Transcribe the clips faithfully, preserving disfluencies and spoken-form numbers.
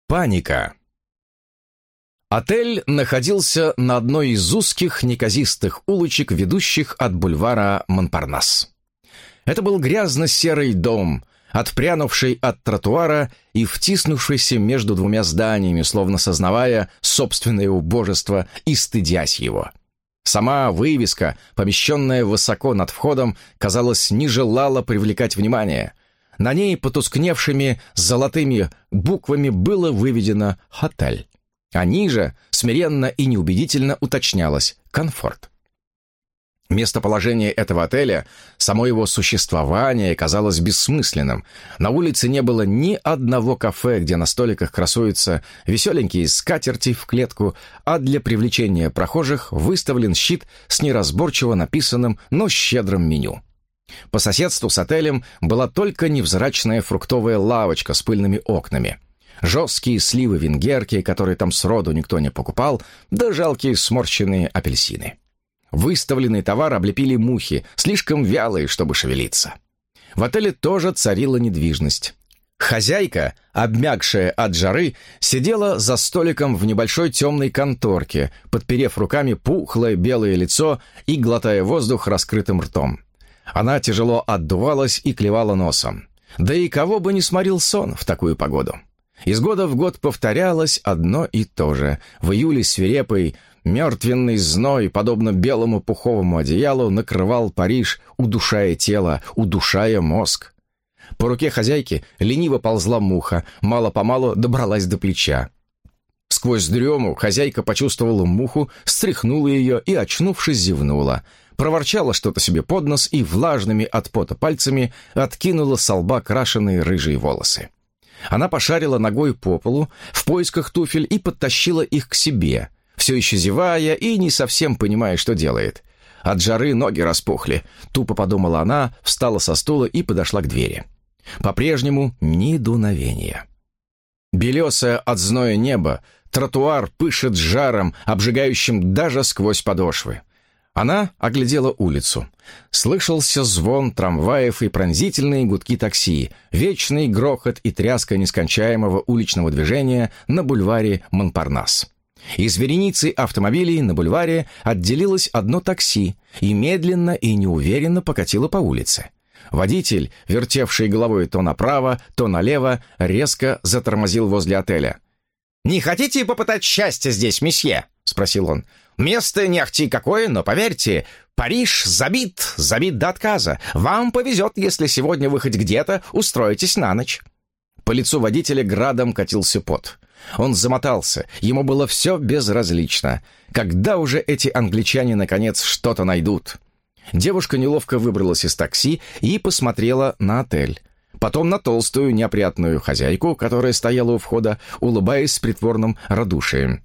Паника. Отель находился на одной из узких неказистых улочек, ведущих от бульвара Монпарнас. Это был грязно-серый дом, отпрянувший от тротуара и втиснувшийся между двумя зданиями, словно сознавая собственное убожество и стыдясь его. Сама вывеска, помещенная высоко над входом, казалось, не желала привлекать внимание. На ней потускневшими золотыми буквами было выведено «Хотель», а ниже смиренно и неубедительно уточнялось «Комфорт». Местоположение этого отеля, само его существование казалось бессмысленным. На улице не было ни одного кафе, где на столиках красуются веселенькие скатерти в клетку, а для привлечения прохожих выставлен щит с неразборчиво написанным, но щедрым меню. По соседству с отелем была только невзрачная фруктовая лавочка с пыльными окнами. Жесткие сливы-венгерки, которые там сроду никто не покупал, да жалкие сморщенные апельсины. Выставленный товар облепили мухи, слишком вялые, чтобы шевелиться. В отеле тоже царила недвижность. Хозяйка, обмякшая от жары, сидела за столиком в небольшой темной конторке, подперев руками пухлое белое лицо и глотая воздух раскрытым ртом. Она тяжело отдувалась и клевала носом. Да и кого бы не сморил сон в такую погоду. Из года в год повторялось одно и то же. В июле свирепый, мертвенный зной, подобно белому пуховому одеялу, накрывал Париж, удушая тело, удушая мозг. По руке хозяйки лениво ползла муха, мало-помалу добралась до плеча. Сквозь дрему хозяйка почувствовала муху, стряхнула ее и, очнувшись, зевнула. Проворчала что-то себе под нос и влажными от пота пальцами откинула со лба крашеные рыжие волосы. Она пошарила ногой по полу в поисках туфель и подтащила их к себе, все еще зевая и не совсем понимая, что делает. От жары ноги распухли, тупо подумала она, встала со стула и подошла к двери. По-прежнему ни дуновения. Белесое от зноя небо, тротуар пышет жаром, обжигающим даже сквозь подошвы. Она оглядела улицу. Слышался звон трамваев и пронзительные гудки такси, вечный грохот и тряска нескончаемого уличного движения на бульваре Монпарнас. Из вереницы автомобилей на бульваре отделилось одно такси и медленно и неуверенно покатило по улице. Водитель, вертевший головой то направо, то налево, резко затормозил возле отеля. «Не хотите попытать счастье здесь, месье?» — спросил он. «Место не ахти какое, но поверьте, Париж забит, забит до отказа. Вам повезет, если сегодня вы хоть где-то устроитесь на ночь». По лицу водителя градом катился пот. Он замотался, ему было все безразлично. Когда уже эти англичане, наконец, что-то найдут? Девушка неловко выбралась из такси и посмотрела на отель. Потом на толстую, неопрятную хозяйку, которая стояла у входа, улыбаясь с притворным радушием.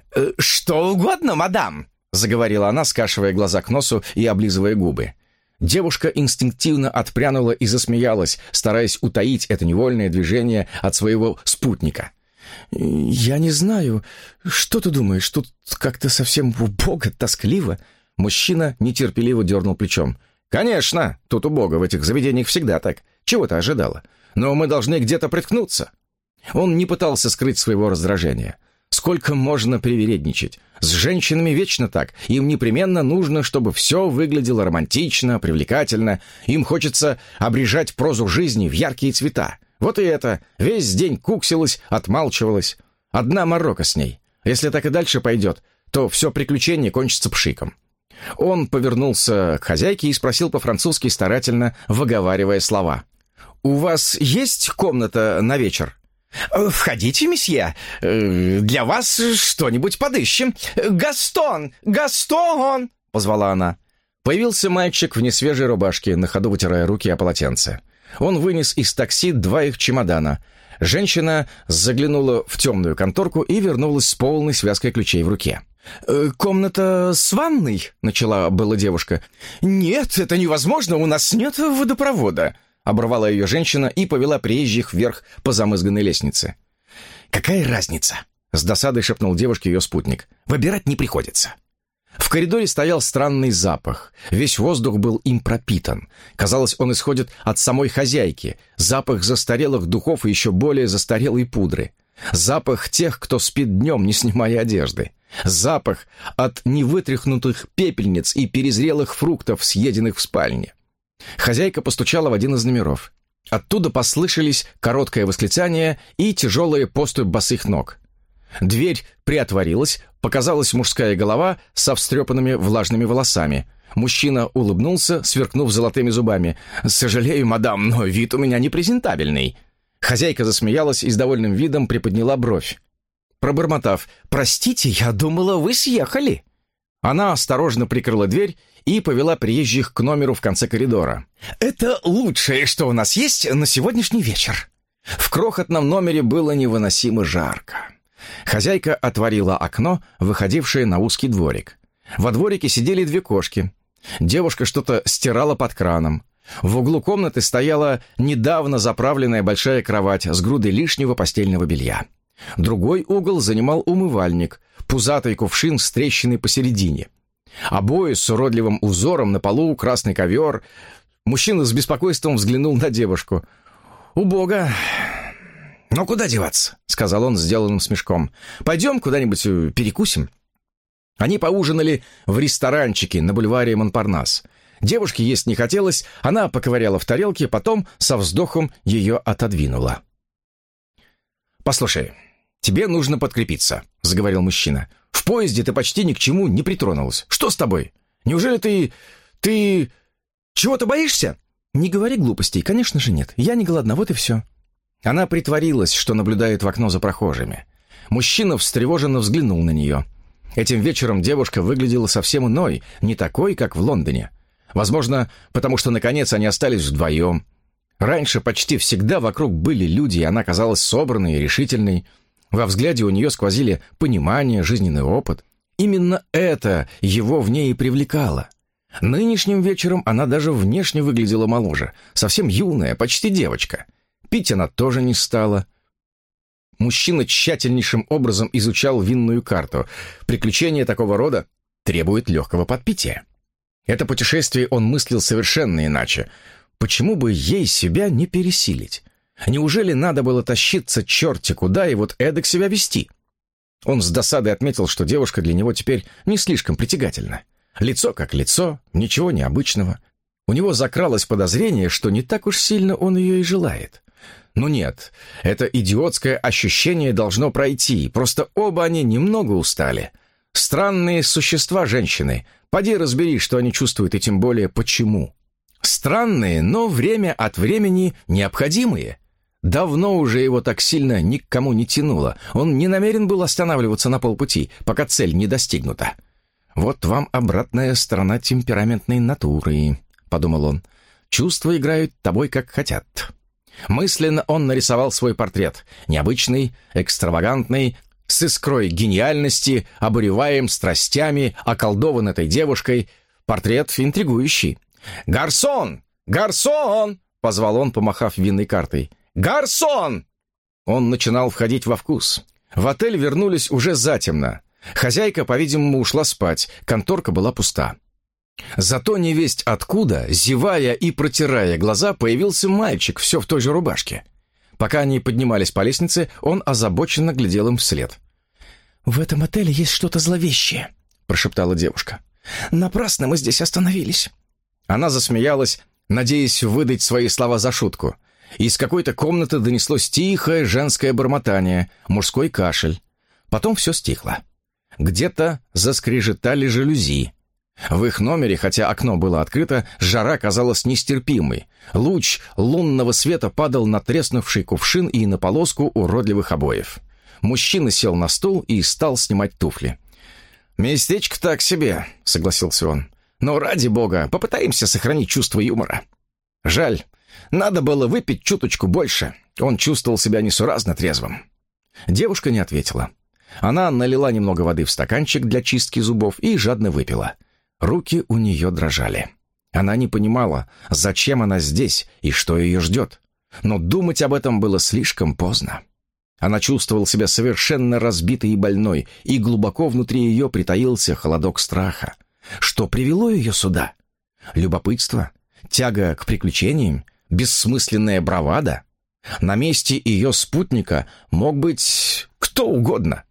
«Что угодно, мадам», — заговорила она, скашивая глаза к носу и облизывая губы. Девушка инстинктивно отпрянула и засмеялась, стараясь утаить это невольное движение от своего спутника. «Я не знаю. Что ты думаешь, тут как-то совсем убого, тоскливо?» Мужчина нетерпеливо дернул плечом. «Конечно, тут убого, в этих заведениях всегда так. Чего ты ожидала? Но мы должны где-то приткнуться». Он не пытался скрыть своего раздражения. Сколько можно привередничать? С женщинами вечно так. Им непременно нужно, чтобы все выглядело романтично, привлекательно. Им хочется обрежать прозу жизни в яркие цвета. Вот и это. Весь день куксилась, отмалчивалась. Одна морока с ней. Если так и дальше пойдет, то все приключение кончится пшиком. Он повернулся к хозяйке и спросил по-французски, старательно выговаривая слова. «У вас есть комната на вечер?» «Входите, месье. Для вас что-нибудь подыщем. Гастон! Гастон!» — позвала она. Появился мальчик в несвежей рубашке, на ходу вытирая руки о полотенце. Он вынес из такси два их чемодана. Женщина заглянула в темную конторку и вернулась с полной связкой ключей в руке. «Комната с ванной?» — начала была девушка. «Нет, это невозможно, у нас нет водопровода», — оборвала ее женщина и повела приезжих вверх по замызганной лестнице. «Какая разница?» — с досадой шепнул девушке ее спутник. «Выбирать не приходится». В коридоре стоял странный запах. Весь воздух был им пропитан. Казалось, он исходит от самой хозяйки. Запах застарелых духов и еще более застарелой пудры. Запах тех, кто спит днем, не снимая одежды. Запах от невытряхнутых пепельниц и перезрелых фруктов, съеденных в спальне. Хозяйка постучала в один из номеров. Оттуда послышались короткое восклицание и тяжелые поступь босых ног. Дверь приотворилась, показалась мужская голова со встрепанными влажными волосами. Мужчина улыбнулся, сверкнув золотыми зубами. «Сожалею, мадам, но вид у меня непрезентабельный». Хозяйка засмеялась и с довольным видом приподняла бровь. Пробормотав: «Простите, я думала, вы съехали». Она осторожно прикрыла дверь и повела приезжих к номеру в конце коридора. «Это лучшее, что у нас есть на сегодняшний вечер». В крохотном номере было невыносимо жарко. Хозяйка отворила окно, выходившее на узкий дворик. Во дворике сидели две кошки. Девушка что-то стирала под краном. В углу комнаты стояла недавно заправленная большая кровать с грудой лишнего постельного белья. Другой угол занимал умывальник, пузатый кувшин с трещиной посередине. Обои с уродливым узором, на полу красный ковер. Мужчина с беспокойством взглянул на девушку. «Убого. «Ну, куда деваться?» — сказал он сделанным смешком. «Пойдем куда-нибудь перекусим». Они поужинали в ресторанчике на бульваре Монпарнас. Девушке есть не хотелось, она поковыряла в тарелке, потом со вздохом ее отодвинула. «Послушай, тебе нужно подкрепиться», — заговорил мужчина. «В поезде ты почти ни к чему не притронулась. Что с тобой? Неужели ты... ты... чего-то боишься?» «Не говори глупостей, конечно же нет. Я не голодна, вот и все». Она притворилась, что наблюдает в окно за прохожими. Мужчина встревоженно взглянул на нее. Этим вечером девушка выглядела совсем иной, не такой, как в Лондоне. Возможно, потому что, наконец, они остались вдвоем. Раньше почти всегда вокруг были люди, и она казалась собранной и решительной. Во взгляде у нее сквозили понимание, жизненный опыт. Именно это его в ней и привлекало. Нынешним вечером она даже внешне выглядела моложе, совсем юная, почти девочка. Пить она тоже не стала. Мужчина тщательнейшим образом изучал винную карту. Приключения такого рода требуют легкого подпития. Это путешествие он мыслил совершенно иначе. Почему бы ей себя не пересилить? Неужели надо было тащиться черти куда и вот эдак себя вести? Он с досадой отметил, что девушка для него теперь не слишком притягательна. Лицо как лицо, ничего необычного. У него закралось подозрение, что не так уж сильно он ее и желает. Но нет, это идиотское ощущение должно пройти, просто оба они немного устали. Странные существа женщины, поди разбери, что они чувствуют, и тем более почему. Странные, но время от времени необходимые. Давно уже его так сильно ни к кому не тянуло, он не намерен был останавливаться на полпути, пока цель не достигнута. «Вот вам обратная сторона темпераментной натуры», — подумал он. «Чувства играют тобой, как хотят». Мысленно он нарисовал свой портрет. Необычный, экстравагантный, с искрой гениальности, обуреваем страстями, околдован этой девушкой. Портрет интригующий. «Гарсон! Гарсон!» — позвал он, помахав винной картой. «Гарсон!» Он начинал входить во вкус. В отель вернулись уже затемно. Хозяйка, по-видимому, ушла спать, конторка была пуста. Зато невесть откуда, зевая и протирая глаза, появился мальчик, все в той же рубашке. Пока они поднимались по лестнице, он озабоченно глядел им вслед. «В этом отеле есть что-то зловещее», — прошептала девушка. «Напрасно мы здесь остановились». Она засмеялась, надеясь выдать свои слова за шутку. Из какой-то комнаты донеслось тихое женское бормотание, мужской кашель. Потом все стихло. Где-то заскрежетали жалюзи. В их номере, хотя окно было открыто, жара казалась нестерпимой. Луч лунного света падал на треснувший кувшин и на полоску уродливых обоев. Мужчина сел на стул и стал снимать туфли. «Местечко так себе», — согласился он. «Но ради бога, попытаемся сохранить чувство юмора». Жаль, надо было выпить чуточку больше. Он чувствовал себя несуразно трезвым. Девушка не ответила. Она налила немного воды в стаканчик для чистки зубов и жадно выпила. Руки у нее дрожали. Она не понимала, зачем она здесь и что ее ждет. Но думать об этом было слишком поздно. Она чувствовала себя совершенно разбитой и больной, и глубоко внутри ее притаился холодок страха. Что привело ее сюда? Любопытство? Тяга к приключениям? Бессмысленная бравада? На месте ее спутника мог быть кто угодно.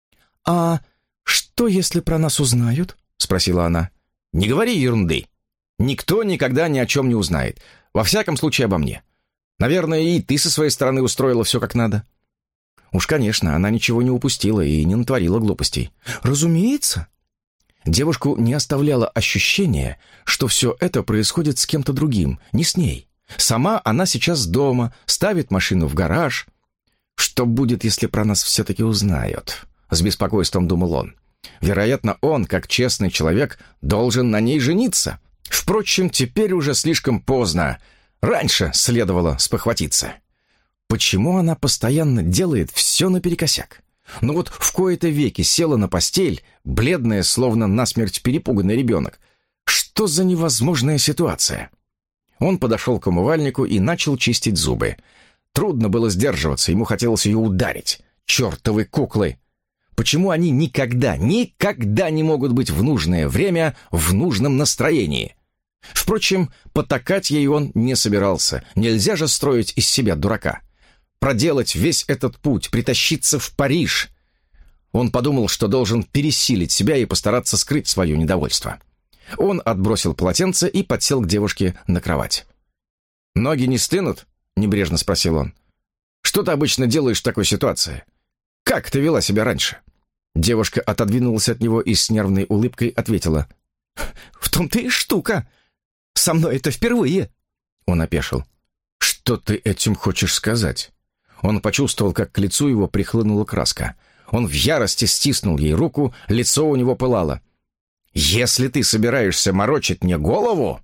«А что, если про нас узнают?» — спросила она. «Не говори ерунды. Никто никогда ни о чем не узнает. Во всяком случае, обо мне. Наверное, и ты со своей стороны устроила все как надо». Уж, конечно, она ничего не упустила и не натворила глупостей. «Разумеется». Девушку не оставляло ощущение, что все это происходит с кем-то другим, не с ней. Сама она сейчас дома, ставит машину в гараж. «Что будет, если про нас все-таки узнают?» — с беспокойством думал он. «Вероятно, он, как честный человек, должен на ней жениться. Впрочем, теперь уже слишком поздно. Раньше следовало спохватиться. Почему она постоянно делает все наперекосяк? Ну вот в кои-то веки села на постель, бледная, словно насмерть перепуганный ребенок. Что за невозможная ситуация?» Он подошел к умывальнику и начал чистить зубы. Трудно было сдерживаться, ему хотелось ее ударить. Чертовы куклы! Почему они никогда, никогда не могут быть в нужное время в нужном настроении? Впрочем, потакать ей он не собирался. Нельзя же строить из себя дурака. Проделать весь этот путь, притащиться в Париж. Он подумал, что должен пересилить себя и постараться скрыть свое недовольство. Он отбросил полотенце и подсел к девушке на кровать. «Ноги не стынут?» — небрежно спросил он. «Что ты обычно делаешь в такой ситуации? Как ты вела себя раньше?» Девушка отодвинулась от него и с нервной улыбкой ответила. «В том-то и штука. Со мной это впервые». Он опешил. «Что ты этим хочешь сказать?» Он почувствовал, как к лицу его прихлынула краска. Он в ярости стиснул ей руку, лицо у него пылало. «Если ты собираешься морочить мне голову...»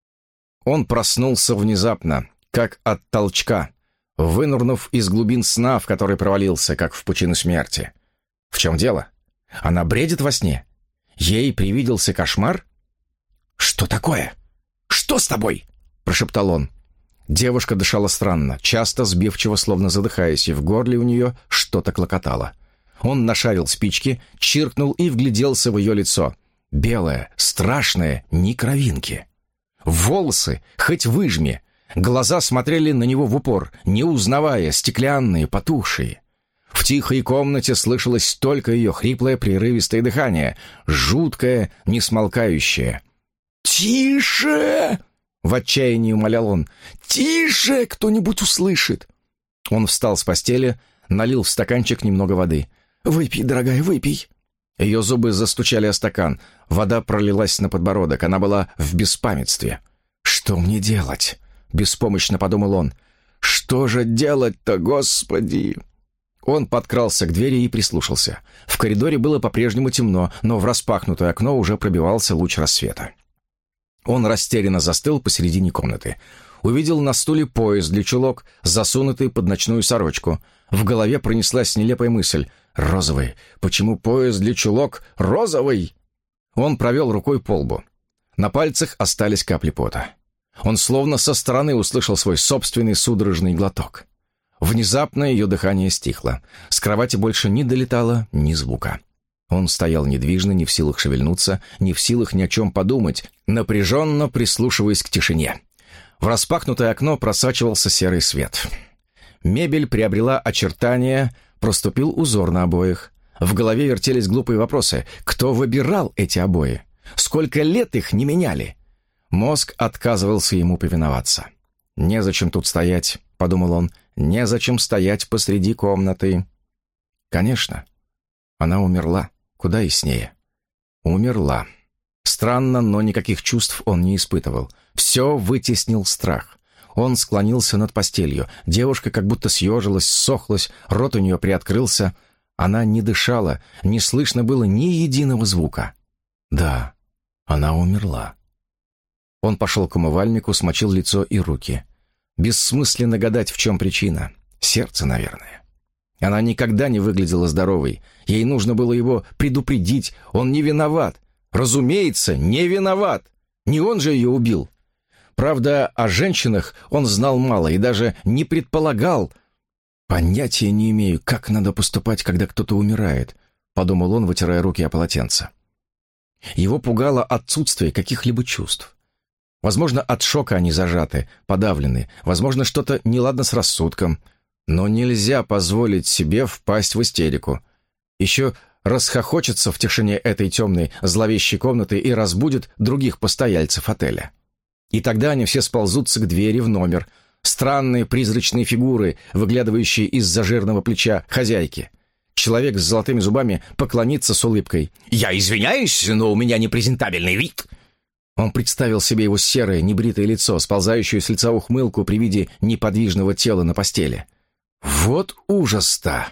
Он проснулся внезапно, как от толчка, вынырнув из глубин сна, в который провалился, как в пучину смерти. В чем дело? Она бредит во сне? Ей привиделся кошмар? «Что такое? Что с тобой?» — прошептал он. Девушка дышала странно, часто сбивчиво, словно задыхаясь, и в горле у нее что-то клокотало. Он нашарил спички, чиркнул и вгляделся в ее лицо. Белое, страшное, ни кровинки. Волосы, хоть выжми. Глаза смотрели на него в упор, не узнавая, стеклянные, потухшие. В тихой комнате слышалось только ее хриплое, прерывистое дыхание, жуткое, несмолкающее. «Тише!» — в отчаянии умолял он. «Тише! Кто-нибудь услышит!» Он встал с постели, налил в стаканчик немного воды. «Выпей, дорогая, выпей!» Ее зубы застучали о стакан. Вода пролилась на подбородок. Она была в беспамятстве. «Что мне делать?» — беспомощно подумал он. «Что же делать-то, Господи?» Он подкрался к двери и прислушался. В коридоре было по-прежнему темно, но в распахнутое окно уже пробивался луч рассвета. Он растерянно застыл посередине комнаты. Увидел на стуле пояс для чулок, засунутый под ночную сорочку. В голове пронеслась нелепая мысль. «Розовый. Почему пояс для чулок розовый?» Он провел рукой по лбу. На пальцах остались капли пота. Он словно со стороны услышал свой собственный судорожный глоток. Внезапно ее дыхание стихло. С кровати больше не долетало ни звука. Он стоял недвижно, не в силах шевельнуться, не в силах ни о чем подумать, напряженно прислушиваясь к тишине. В распахнутое окно просачивался серый свет. Мебель приобрела очертания, проступил узор на обоях. В голове вертелись глупые вопросы. Кто выбирал эти обои? Сколько лет их не меняли? Мозг отказывался ему повиноваться. «Незачем тут стоять», — подумал он, — «незачем стоять посреди комнаты». Конечно, она умерла, куда яснее. Умерла. Странно, но никаких чувств он не испытывал. Все вытеснил страх. Он склонился над постелью. Девушка как будто съежилась, ссохлась, рот у нее приоткрылся. Она не дышала, не слышно было ни единого звука. Да, она умерла. Он пошел к умывальнику, смочил лицо и руки. Бессмысленно гадать, в чем причина. Сердце, наверное. Она никогда не выглядела здоровой. Ей нужно было его предупредить. Он не виноват. Разумеется, не виноват. Не он же ее убил. Правда, о женщинах он знал мало и даже не предполагал. «Понятия не имею, как надо поступать, когда кто-то умирает», — подумал он, вытирая руки о полотенце. Его пугало отсутствие каких-либо чувств. Возможно, от шока они зажаты, подавлены, возможно, что-то неладно с рассудком. Но нельзя позволить себе впасть в истерику. Еще расхохочется в тишине этой темной, зловещей комнаты и разбудит других постояльцев отеля. И тогда они все сползутся к двери в номер. Странные призрачные фигуры, выглядывающие из-за жирного плеча хозяйки. Человек с золотыми зубами поклонится с улыбкой. «Я извиняюсь, но у меня непрезентабельный вид». Он представил себе его серое, небритое лицо, сползающую с лица ухмылку при виде неподвижного тела на постели. Вот ужас-то!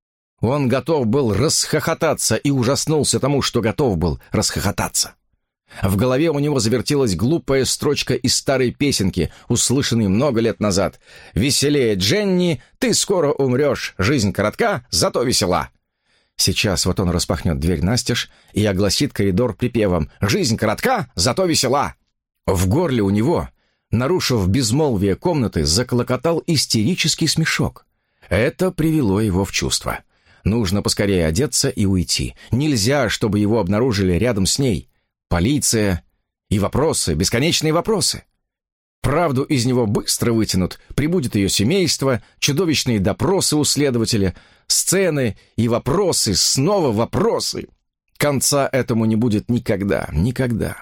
Он готов был расхохотаться и ужаснулся тому, что готов был расхохотаться. В голове у него завертелась глупая строчка из старой песенки, услышанной много лет назад. «Веселее, Дженни, ты скоро умрешь, жизнь коротка, зато весела». Сейчас вот он распахнет дверь настежь и огласит коридор припевом «Жизнь коротка, зато весела». В горле у него, нарушив безмолвие комнаты, заклокотал истерический смешок. Это привело его в чувство. Нужно поскорее одеться и уйти. Нельзя, чтобы его обнаружили рядом с ней. Полиция и вопросы, бесконечные вопросы. Правду из него быстро вытянут, прибудет ее семейство, чудовищные допросы у следователя, сцены и вопросы, снова вопросы. Конца этому не будет никогда, никогда.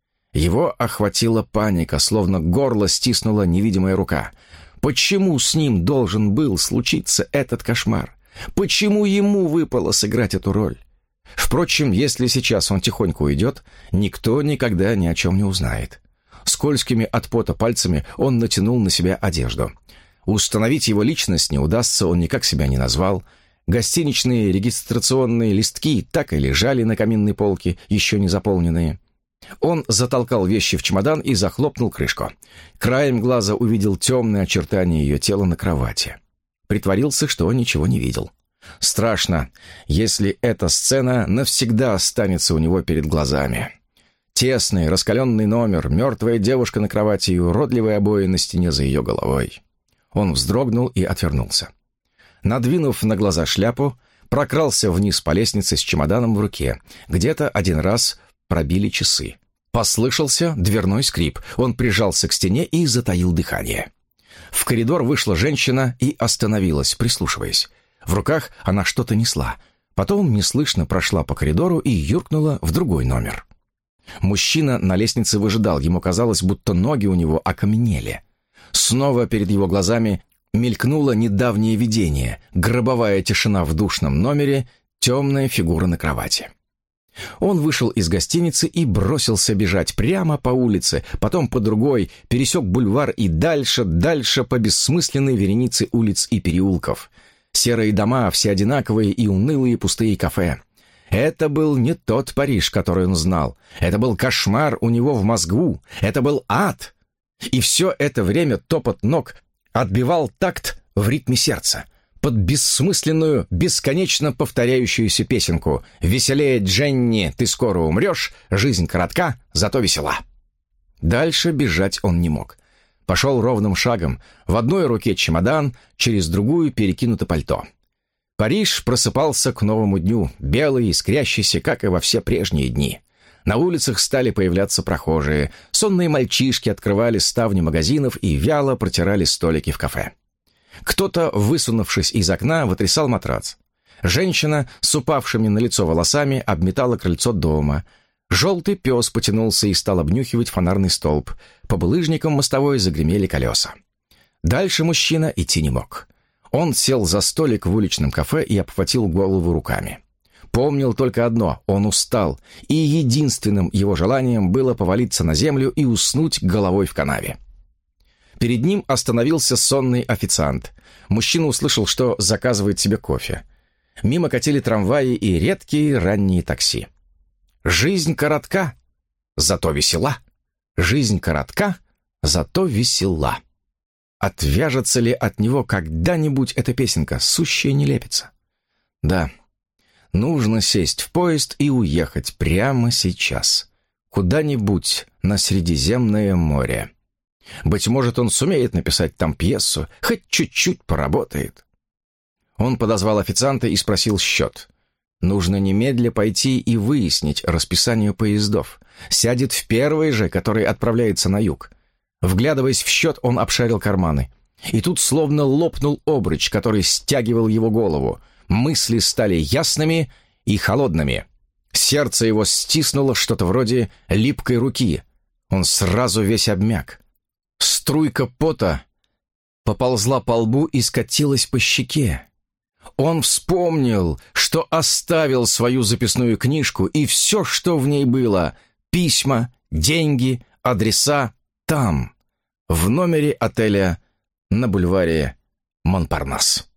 Его охватила паника, словно горло стиснула невидимая рука. Почему с ним должен был случиться этот кошмар? Почему ему выпало сыграть эту роль? Впрочем, если сейчас он тихонько уйдет, никто никогда ни о чем не узнает. Скользкими от пота пальцами он натянул на себя одежду. Установить его личность не удастся, он никак себя не назвал. Гостиничные регистрационные листки так и лежали на каминной полке, еще не заполненные. Он затолкал вещи в чемодан и захлопнул крышку. Краем глаза увидел темные очертания ее тела на кровати. Притворился, что ничего не видел. Страшно, если эта сцена навсегда останется у него перед глазами. Тесный, раскаленный номер, мертвая девушка на кровати и уродливые обои на стене за ее головой. Он вздрогнул и отвернулся. Надвинув на глаза шляпу, прокрался вниз по лестнице с чемоданом в руке. Где-то один раз пробили часы. Послышался дверной скрип. Он прижался к стене и затаил дыхание. В коридор вышла женщина и остановилась, прислушиваясь. В руках она что-то несла. Потом неслышно прошла по коридору и юркнула в другой номер. Мужчина на лестнице выжидал. Ему казалось, будто ноги у него окаменели. Снова перед его глазами мелькнуло недавнее видение. Гробовая тишина в душном номере, темная фигура на кровати. Он вышел из гостиницы и бросился бежать прямо по улице, потом по другой, пересек бульвар и дальше, дальше по бессмысленной веренице улиц и переулков. Серые дома, все одинаковые и унылые пустые кафе. Это был не тот Париж, который он знал. Это был кошмар у него в мозгу. Это был ад. И все это время топот ног отбивал такт в ритме сердца. Под бессмысленную, бесконечно повторяющуюся песенку «Веселее, Дженни, ты скоро умрешь, жизнь коротка, зато весела». Дальше бежать он не мог. Пошел ровным шагом, в одной руке чемодан, через другую перекинуто пальто. Париж просыпался к новому дню, белый, искрящийся, как и во все прежние дни. На улицах стали появляться прохожие, сонные мальчишки открывали ставни магазинов и вяло протирали столики в кафе. Кто-то, высунувшись из окна, вытрясал матрац. Женщина с упавшими на лицо волосами обметала крыльцо дома. Желтый пес потянулся и стал обнюхивать фонарный столб. По булыжникам мостовой загремели колеса. Дальше мужчина идти не мог. Он сел за столик в уличном кафе и обхватил голову руками. Помнил только одно — он устал, и единственным его желанием было повалиться на землю и уснуть головой в канаве. Перед ним остановился сонный официант. Мужчина услышал, что заказывает себе кофе. Мимо катили трамваи и редкие ранние такси. Жизнь коротка, зато весела. Жизнь коротка, зато весела. Отвяжется ли от него когда-нибудь эта песенка, сущая нелепица? Да, нужно сесть в поезд и уехать прямо сейчас. Куда-нибудь на Средиземное море. Быть может, он сумеет написать там пьесу, хоть чуть-чуть поработает. Он подозвал официанта и спросил счет. Нужно немедля пойти и выяснить расписание поездов. Сядет в первый же, который отправляется на юг. Вглядываясь в счет, он обшарил карманы. И тут словно лопнул обруч, который стягивал его голову. Мысли стали ясными и холодными. Сердце его стиснуло что-то вроде липкой руки. Он сразу весь обмяк. Струйка пота поползла по лбу и скатилась по щеке. Он вспомнил, что оставил свою записную книжку, и все, что в ней было — письма, деньги, адреса — там, в номере отеля на бульваре Монпарнас.